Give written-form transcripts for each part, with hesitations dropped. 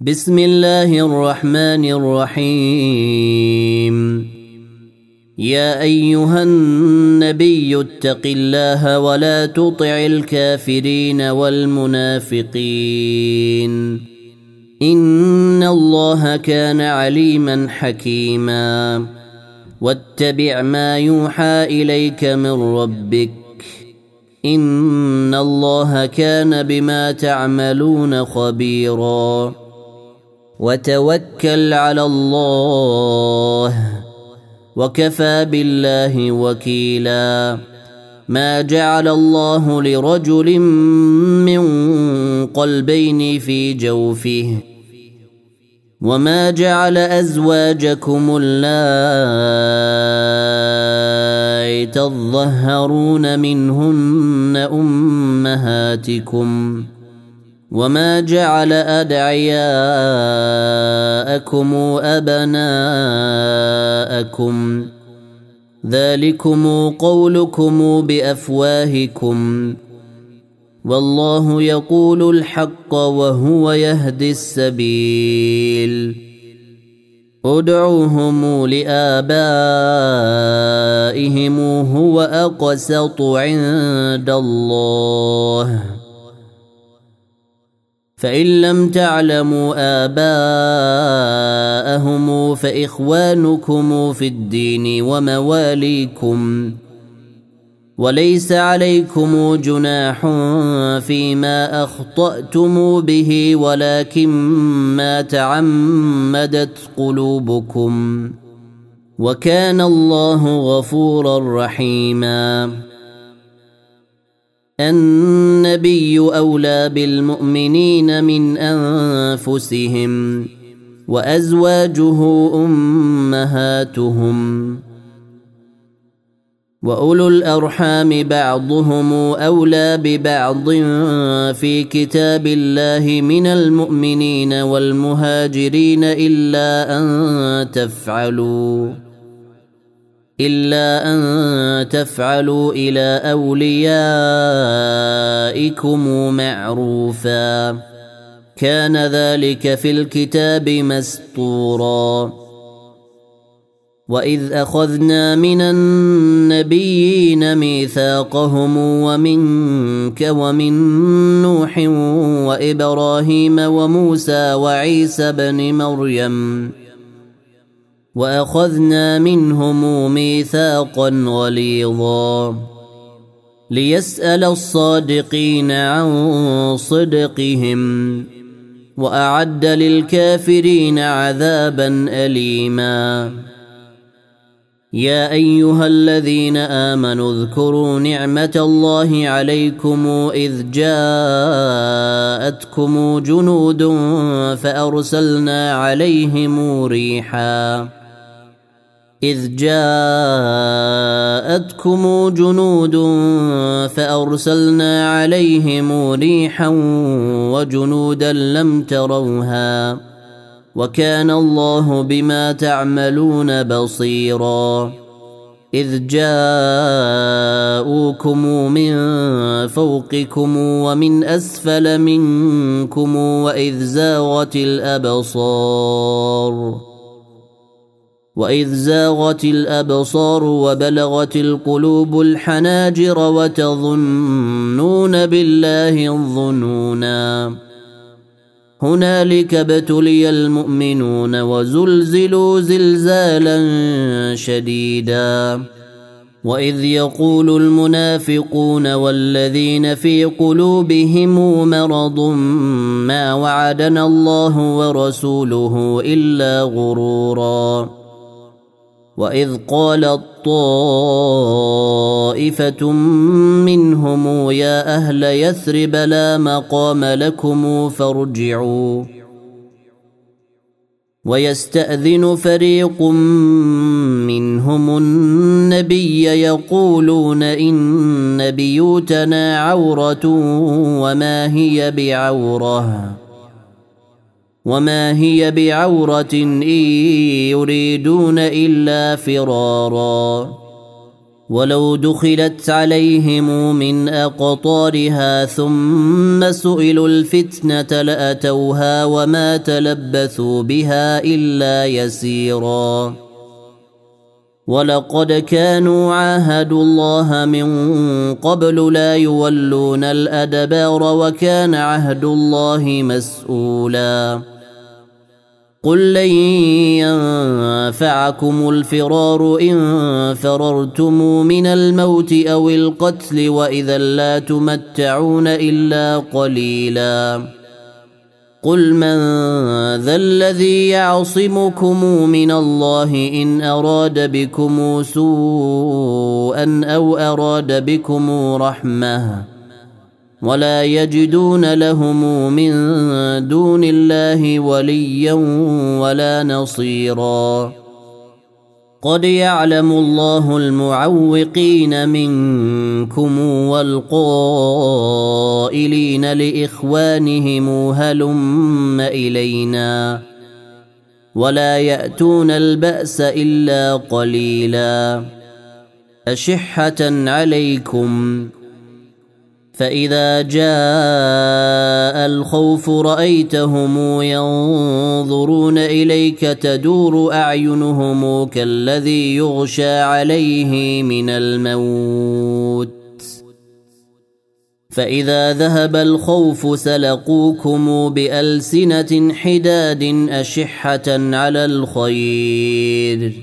بسم الله الرحمن الرحيم. يا أيها النبي اتق الله ولا تطع الكافرين والمنافقين إن الله كان عليما حكيما. واتبع ما يوحى إليك من ربك إن الله كان بما تعملون خبيرا. وتوكل على الله وكفى بالله وكيلا. ما جعل الله لرجل من قلبين في جوفه وما جعل أزواجكم اللائي تظهرون منهن أمهاتكم وما جعل أدعياءكم أبناءكم ذلكم قولكم بأفواهكم والله يقول الحق وهو يهدي السبيل. ادعوهم لآبائهم هو أقسط عند الله فإن لم تعلموا آباءهم فإخوانكم في الدين ومواليكم وليس عليكم جناح فيما أخطأتم به ولكن ما تعمدت قلوبكم وكان الله غفورا رحيما. النبي أولى بالمؤمنين من أنفسهم وأزواجه أمهاتهم وأولو الأرحام بعضهم أولى ببعض في كتاب الله من المؤمنين والمهاجرين إلا أن تفعلوا إلى أوليائكم معروفا كان ذلك في الكتاب مسطورا. وإذ أخذنا من النبيين ميثاقهم ومنك ومن نوح وإبراهيم وموسى وعيسى بن مريم وأخذنا منهم ميثاقا غليظا ليسأل الصادقين عن صدقهم وأعد للكافرين عذابا أليما. يا أيها الذين آمنوا اذكروا نعمة الله عليكم إذ جاءتكم جنود فأرسلنا عليهم ريحا وجنودا لم تروها وكان الله بما تعملون بصيرا. إذ جاءوكم من فوقكم ومن أسفل منكم وإذ زاغت الأبصار وبلغت القلوب الحناجر وتظنون بالله الظنونا. هنالك ابتلي المؤمنون وزلزلوا زلزالا شديدا. وإذ يقول المنافقون والذين في قلوبهم مرض ما وعدنا الله ورسوله إلا غرورا. وإذ قالت طائفة منهم يا أهل يثرب لا مقام لكم فارجعوا ويستأذن فريق منهم النبي يقولون إن بيوتنا عورة وما هي بعورة إن يريدون إلا فرارا ولو دخلت عليهم من أقطارها ثم سئلوا الفتنة لأتوها وما تلبثوا بها إلا يسيرا ولقد كانوا عاهدوا الله من قبل لا يولون الأدبار وكان عهد الله مسؤولا قل لن ينفعكم الفرار إن فررتم من الموت أو القتل وإذا لا تمتعون إلا قليلا قل من ذا الذي يعصمكم من الله إن أراد بكم سوءا أو أراد بكم رحمة ولا يجدون لهم من دون الله وليا ولا نصيرا قد يعلم الله المعوقين منكم والقائلين لإخوانهم هلم إلينا ولا يأتون البأس إلا قليلا أشحة عليكم فإذا جاء الخوف رأيتهم ينظرون إليك تدور أعينهم كالذي يغشى عليه من الموت فإذا ذهب الخوف سلقوكم بألسنة حداد أشحة على الخير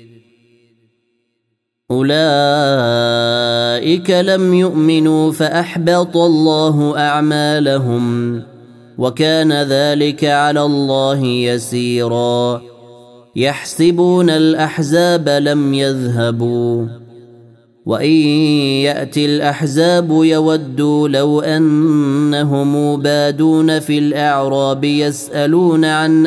أولئك لم يؤمنوا فأحبط الله أعمالهم وكان ذلك على الله يسيرا يحسبون الأحزاب لم يذهبوا وإن يأتي الأحزاب يودوا لو أنهم بادون في الأعراب يسألون عن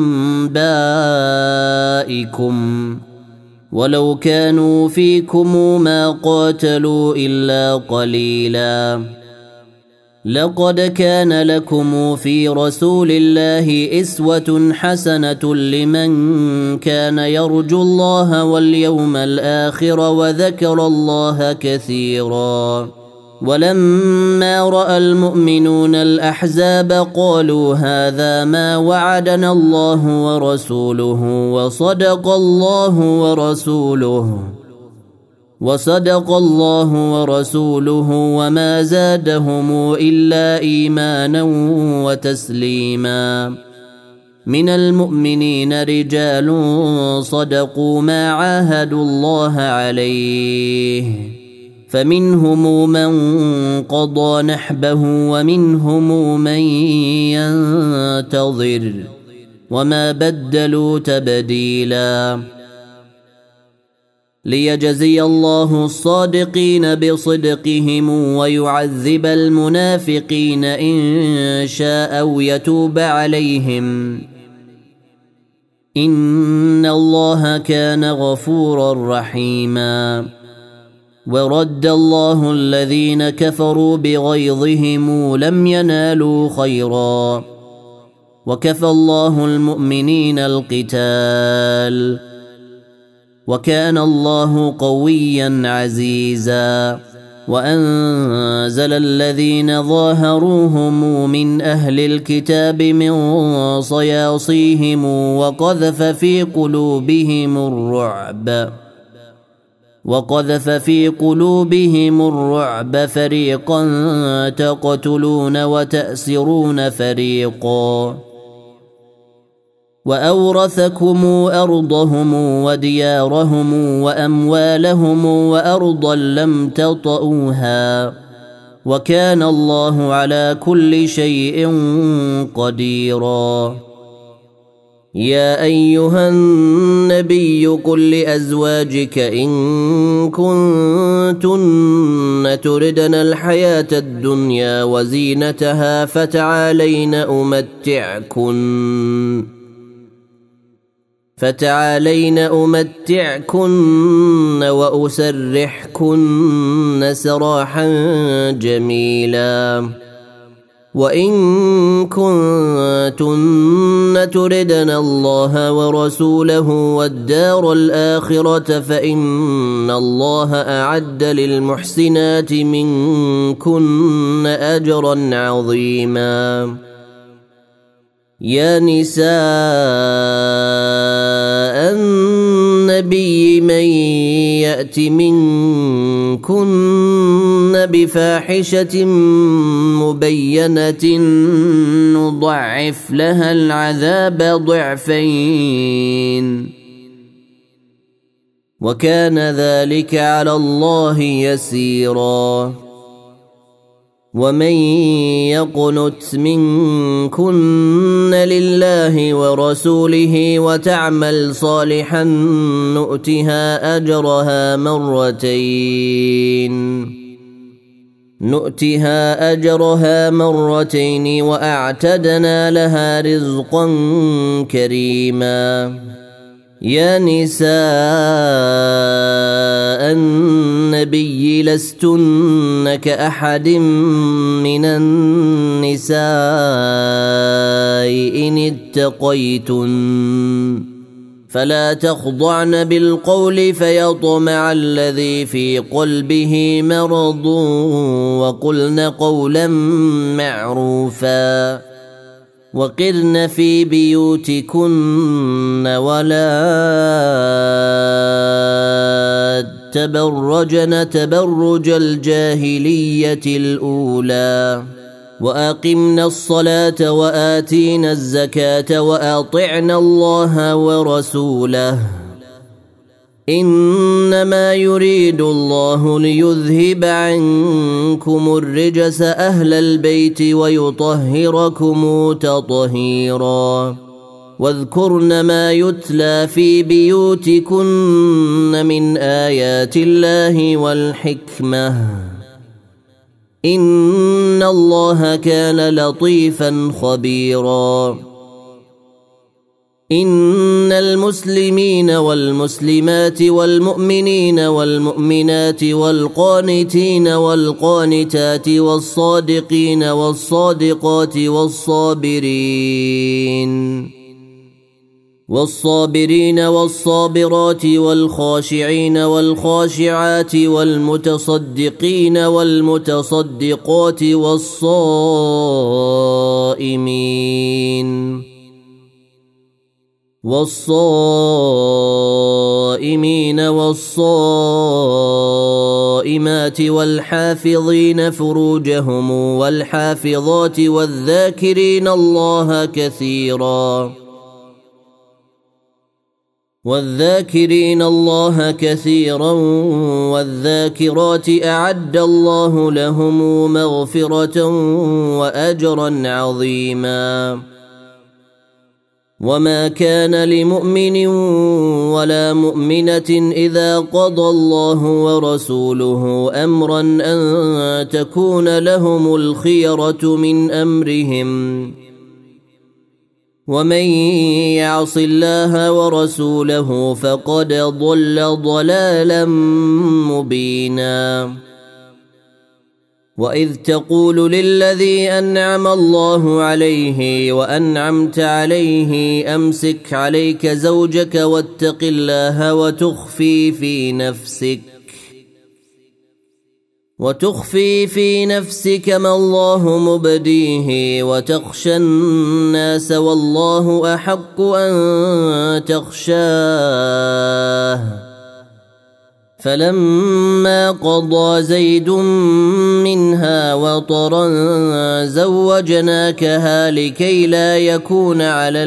أنبائكم ولو كانوا فيكم ما قاتلوا إلا قليلا لقد كان لكم في رسول الله أسوة حسنة لمن كان يرجو الله واليوم الآخر وذكر الله كثيرا ولما رأى المؤمنون الأحزاب قالوا هذا ما وعدنا الله ورسوله وصدق الله ورسوله وما زادهم إلا إيمانا وتسليما من المؤمنين رجال صدقوا ما عاهدوا الله عليه فمنهم من قضى نحبه ومنهم من ينتظر وما بدلوا تبديلا ليجزي الله الصادقين بصدقهم ويعذب المنافقين إن شاء أو يتوب عليهم إن الله كان غفورا رحيما ورد الله الذين كفروا بغيظهم لم ينالوا خيرا وكفى الله المؤمنين القتال وكان الله قويا عزيزا وأنزل الذين ظاهروهم من أهل الكتاب من صياصيهم وقذف في قلوبهم الرعب فريقا تقتلون وتأسرون فريقا وأورثكم أرضهم وديارهم وأموالهم وأرضا لم تطئوها وكان الله على كل شيء قديرا يا أيها النبي قل لأزواجك إن كنتن تردن الحياة الدنيا وزينتها فتعالين أمتعكن وأسرحكن سراحا جميلا وإن كنتن كنتن تردن الله ورسوله والدار الآخرة فإن الله أعد للمحسنات منكن أجرا عظيما. يا نساء النبي من يأت منكن بفاحشة مبينة نضعف لها العذاب ضعفين وكان ذلك على الله يسيرا. ومن يقنت منكن لله ورسوله وتعمل صالحا نؤتها أجرها مرتين وأعتدنا لها رزقا كريما. يا نساء النبي لستن كأحد من النساء إن اتقيتن فلا تخضعن بالقول فيطمع الذي في قلبه مرض وقلن قولا معروفا وقرن في بيوتكن ولا تبرجن تبرج الجاهلية الأولى وأقمنا الصلاة وآتينا الزكاة وأطعنا الله ورسوله إنما يريد الله ليذهب عنكم الرجس أهل البيت ويطهركم تطهيرا. واذكرن ما يتلى في بيوتكن من آيات الله والحكمة إن الله كان لطيفا خبيرا. إن المسلمين والمسلمات والمؤمنين والمؤمنات والقانتين والقانتات والصادقين والصادقات والصابرين والصابرات والخاشعين والخاشعات والمتصدقين والمتصدقات والصائمين والصائمات والحافظين فروجهم والحافظات والذاكرين الله كثيرا والذاكرات أعد الله لهم مغفرة وأجرا عظيما. وما كان لمؤمن ولا مؤمنة إذا قضى الله ورسوله أمرا أن تكون لهم الخيرة من أمرهم ومن يعص الله ورسوله فقد ضل ضلالا مبينا. وإذ تقول للذي أنعم الله عليه وأنعمت عليه أمسك عليك زوجك واتق الله وتخفي في نفسك ما الله مبديه وتخشى الناس والله أحق أن تخشاه. فلما قضى زيد منها وطرا زوجناكها لكي لا يكون على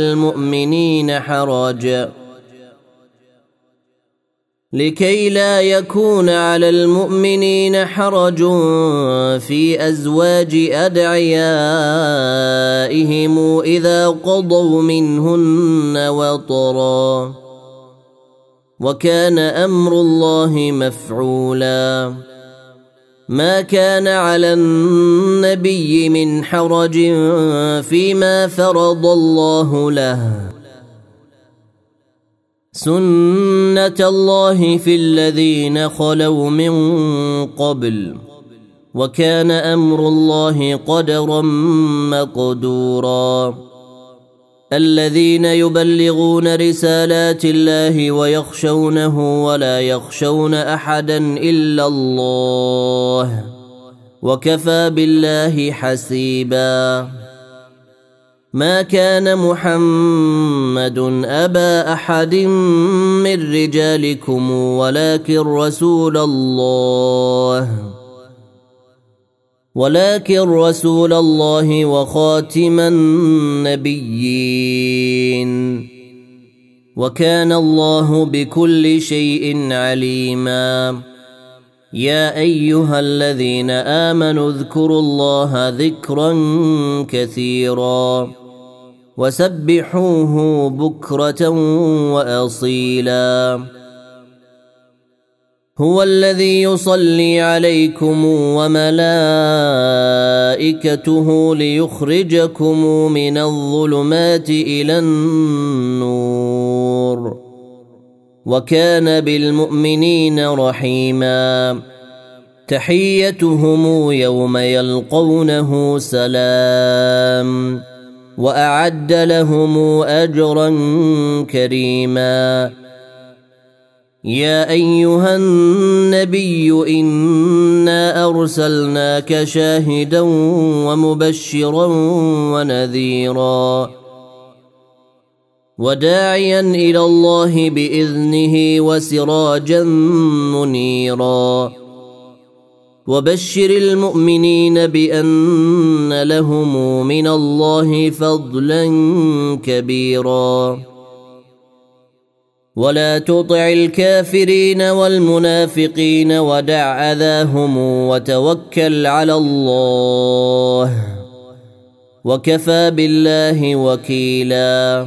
المؤمنين حرج في أزواج أدعيائهم إذا قضوا منهن وطرا وكان أمر الله مفعولا. ما كان على النبي من حرج فيما فرض الله له سنة الله في الذين خلوا من قبل وكان أمر الله قدرا مقدورا. الذين يبلغون رسالات الله ويخشونه ولا يخشون أحدا إلا الله وكفى بالله حسيبا. ما كان محمد أبا أحد من رجالكم ولكن رسول الله وخاتم النبيين وكان الله بكل شيء عليما. يا أيها الذين آمنوا اذكروا الله ذكرا كثيرا وسبحوه بكرة وأصيلا. هو الذي يصلي عليكم وملائكته ليخرجكم من الظلمات إلى النور وكان بالمؤمنين رحيما. تحيتهم يوم يلقونه سلام وأعد لهم أجرا كريما. يا أيها النبي إنا أرسلناك شاهدا ومبشرا ونذيرا وداعيا إلى الله بإذنه وسراجا منيرا وبشر المؤمنين بأن لهم من الله فضلا كبيرا. ولا تطع الكافرين والمنافقين ودع أذاهم وتوكل على الله وكفى بالله وكيلا.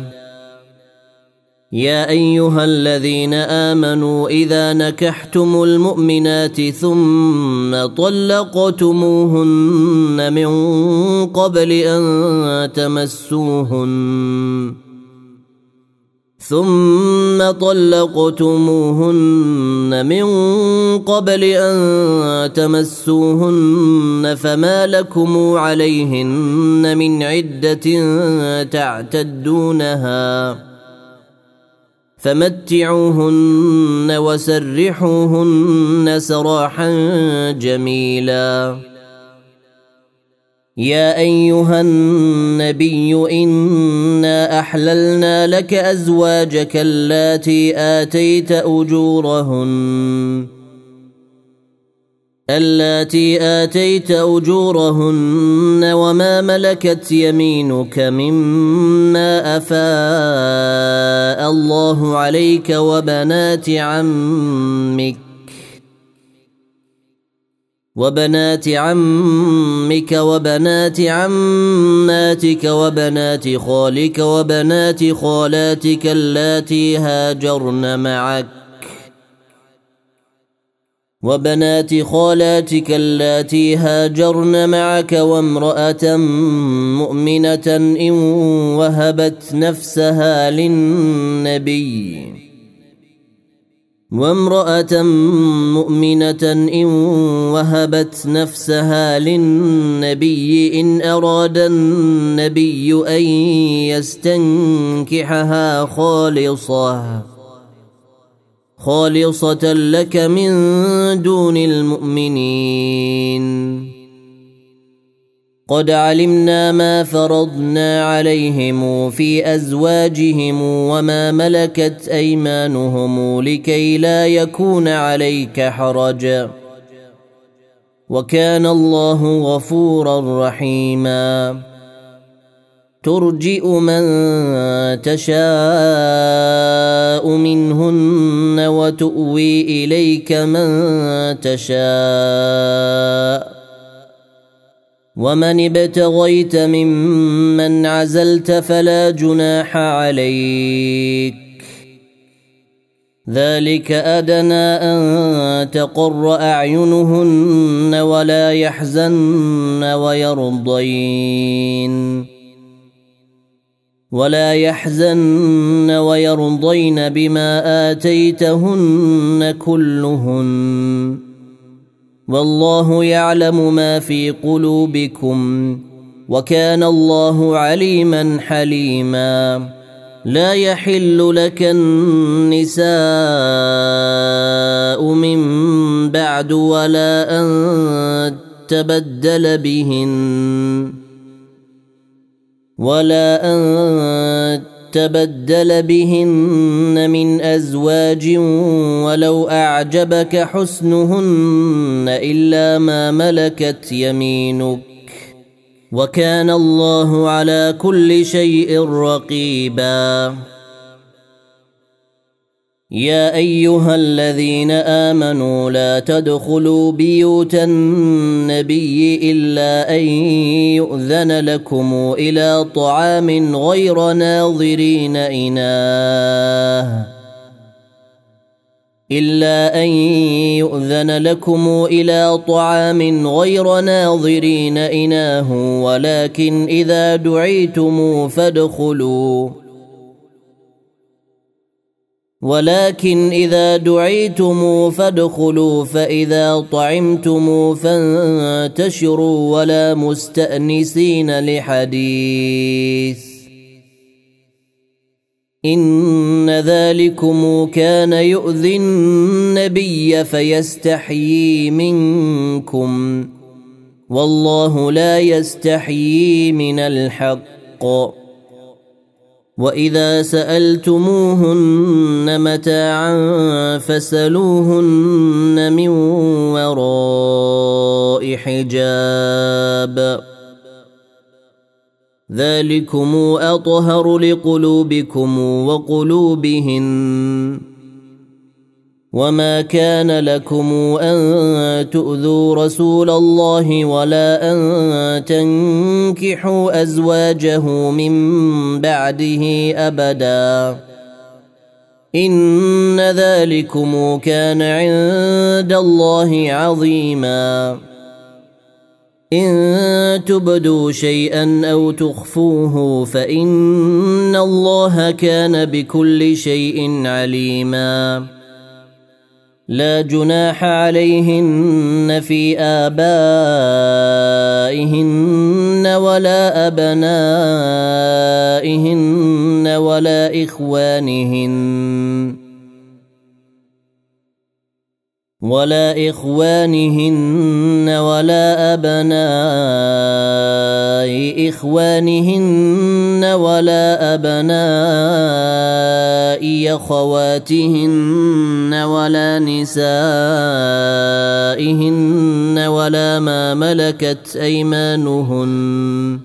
يا أيها الذين آمنوا إذا نكحتم المؤمنات ثم طلقتموهن من قبل أن تمسوهن فما لكم عليهن من عدة تعتدونها فمتعوهن وسرحوهن سراحا جميلا. يا أيها النبي إنا أحللنا لك أزواجك اللاتي آتيت أجورهن وما ملكت يمينك مما أفاء الله عليك وبنات عمك وبنات عماتك وبنات خالك وبنات خالاتك اللاتي هاجرن معك وامرأة مؤمنة إن وهبت نفسها للنبي إن أراد النبي أن يستنكحها خالصة لك من دون المؤمنين. قد علمنا ما فرضنا عليهم في أزواجهم وما ملكت أيمانهم لكي لا يكون عليك حرج وكان الله غفورا رحيما. ترجئ من تشاء منهن وتؤوي إليك من تشاء ومن ابتغيت ممن عزلت فلا جناح عليك. ذلك أدنى أن تقر أعينهن ولا يحزن ويرضين بما آتيتهن كلهن والله يعلم ما في قلوبكم وكان الله عليما حليما. لا يحل لك النساء من بعد ولا أن تبدل بهن من أزواج ولو أعجبك حسنهن إلا ما ملكت يمينك وكان الله على كل شيء رقيبا. يا أيها الذين آمنوا لا تدخلوا بيوت النبي إلا أن يؤذن لكم إلى طعام غير ناظرين إناه ولكن إذا دعيتم فادخلوا فإذا طعمتم فانتشروا ولا مستأنسين لحديث إن ذلكم كان يؤذي النبي فيستحيي منكم والله لا يستحيي من الحق. وإذا سألتموهن متاعا فاسألوهن من وراء حجاب ذلكم أطهر لقلوبكم وقلوبهن. وما كان لكم أن تؤذوا رسول الله ولا أن تنكحوا أزواجه من بعده أبدا إن ذلكم كان عند الله عظيما. إن تبدوا شيئا أو تخفوه فإن الله كان بكل شيء عليما. لا جناح عليهن في آبائهن ولا أبنائهن ولا إخوانهن ولا أبناء إخوانهن ولا أبناء أخواتهن ولا نسائهن ولا ما ملكت أيمانهن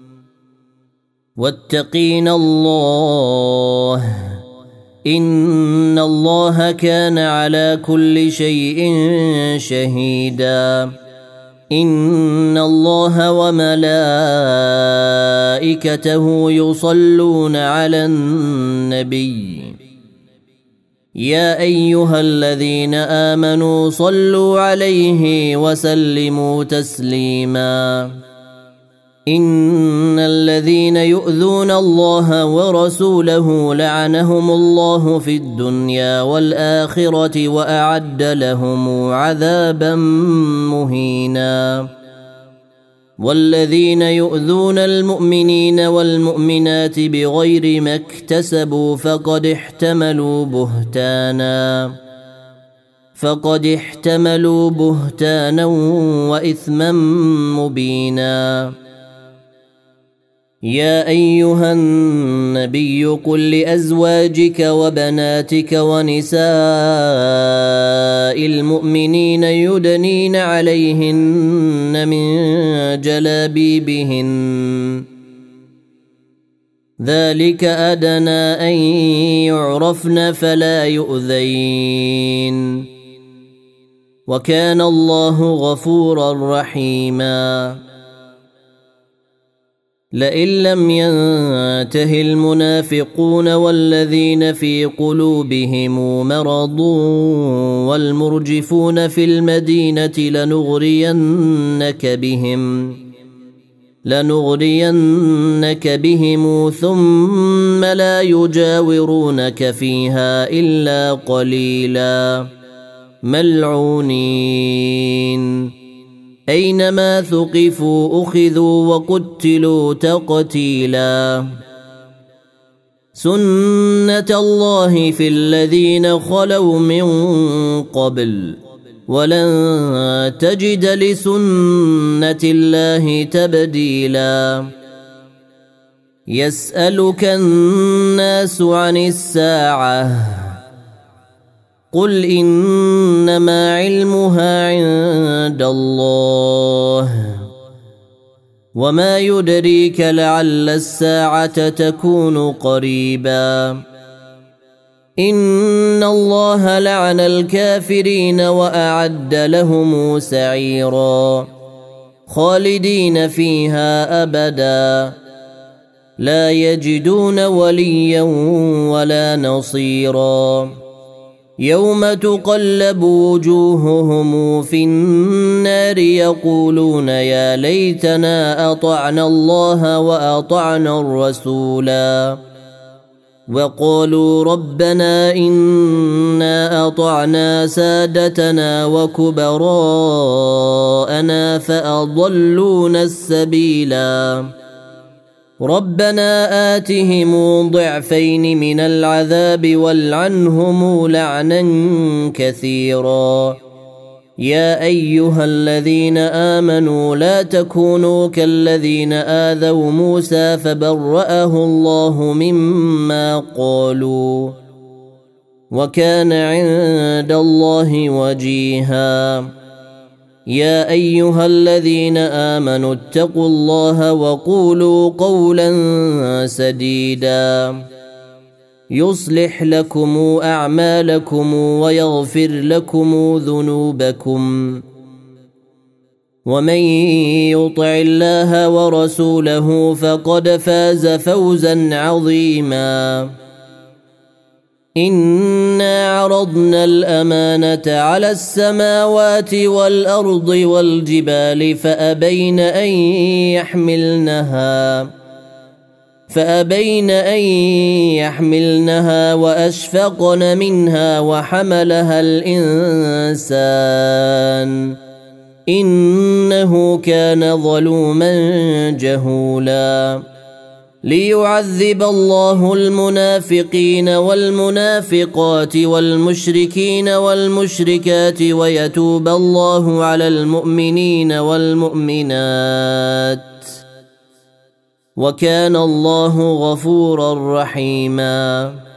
واتقين الله إن الله كان على كل شيء شهيدا. إن الله وملائكته يصلون على النبي يا أيها الذين آمنوا صلوا عليه وسلموا تسليما. إن الذين يؤذون الله ورسوله لعنهم الله في الدنيا والآخرة وأعد لهم عذابا مهينا. والذين يؤذون المؤمنين والمؤمنات بغير ما اكتسبوا فقد احتملوا بهتانا وإثما مبينا. يا أيها النبي قل لأزواجك وبناتك ونساء المؤمنين يدنين عليهن من جلابيبهن ذلك أدنى أن يعرفن فلا يؤذين وكان الله غفورا رحيما. لئن لم ينته المنافقون والذين في قلوبهم مرض والمرجفون في المدينة لنغرينك بهم ثم لا يجاورونك فيها إلا قليلا ملعونين أينما ثقفوا أخذوا وقتلوا تقتيلا سنة الله في الذين خلوا من قبل ولن تجد لسنة الله تبديلا يسألك الناس عن الساعة قل إنما علمها عند الله وما يدريك لعل الساعة تكون قريبا إن الله لعن الكافرين وأعد لهم سعيرا خالدين فيها أبدا لا يجدون وليا ولا نصيرا يوم تقلب وجوههم في النار يقولون يا ليتنا أطعنا الله وأطعنا الرسولا وقالوا ربنا إنا أطعنا سادتنا وكبراءنا فأضلونا السبيلا ربنا آتهم ضعفين من العذاب والعنهم لعنا كثيرا يا أيها الذين آمنوا لا تكونوا كالذين آذوا موسى فبرأه الله مما قالوا وكان عند الله وجيها يا أيها الذين آمنوا اتقوا الله وقولوا قولا سديدا يصلح لكم أعمالكم ويغفر لكم ذنوبكم ومن يطع الله ورسوله فقد فاز فوزا عظيما إنا عرضنا الأمانة على السماوات والأرض والجبال فأبين أن يحملنها وأشفقن منها وحملها الإنسان إنه كان ظلوما جهولا ليعذب الله المنافقين والمنافقات والمشركين والمشركات ويتوب الله على المؤمنين والمؤمنات وكان الله غفورا رحيما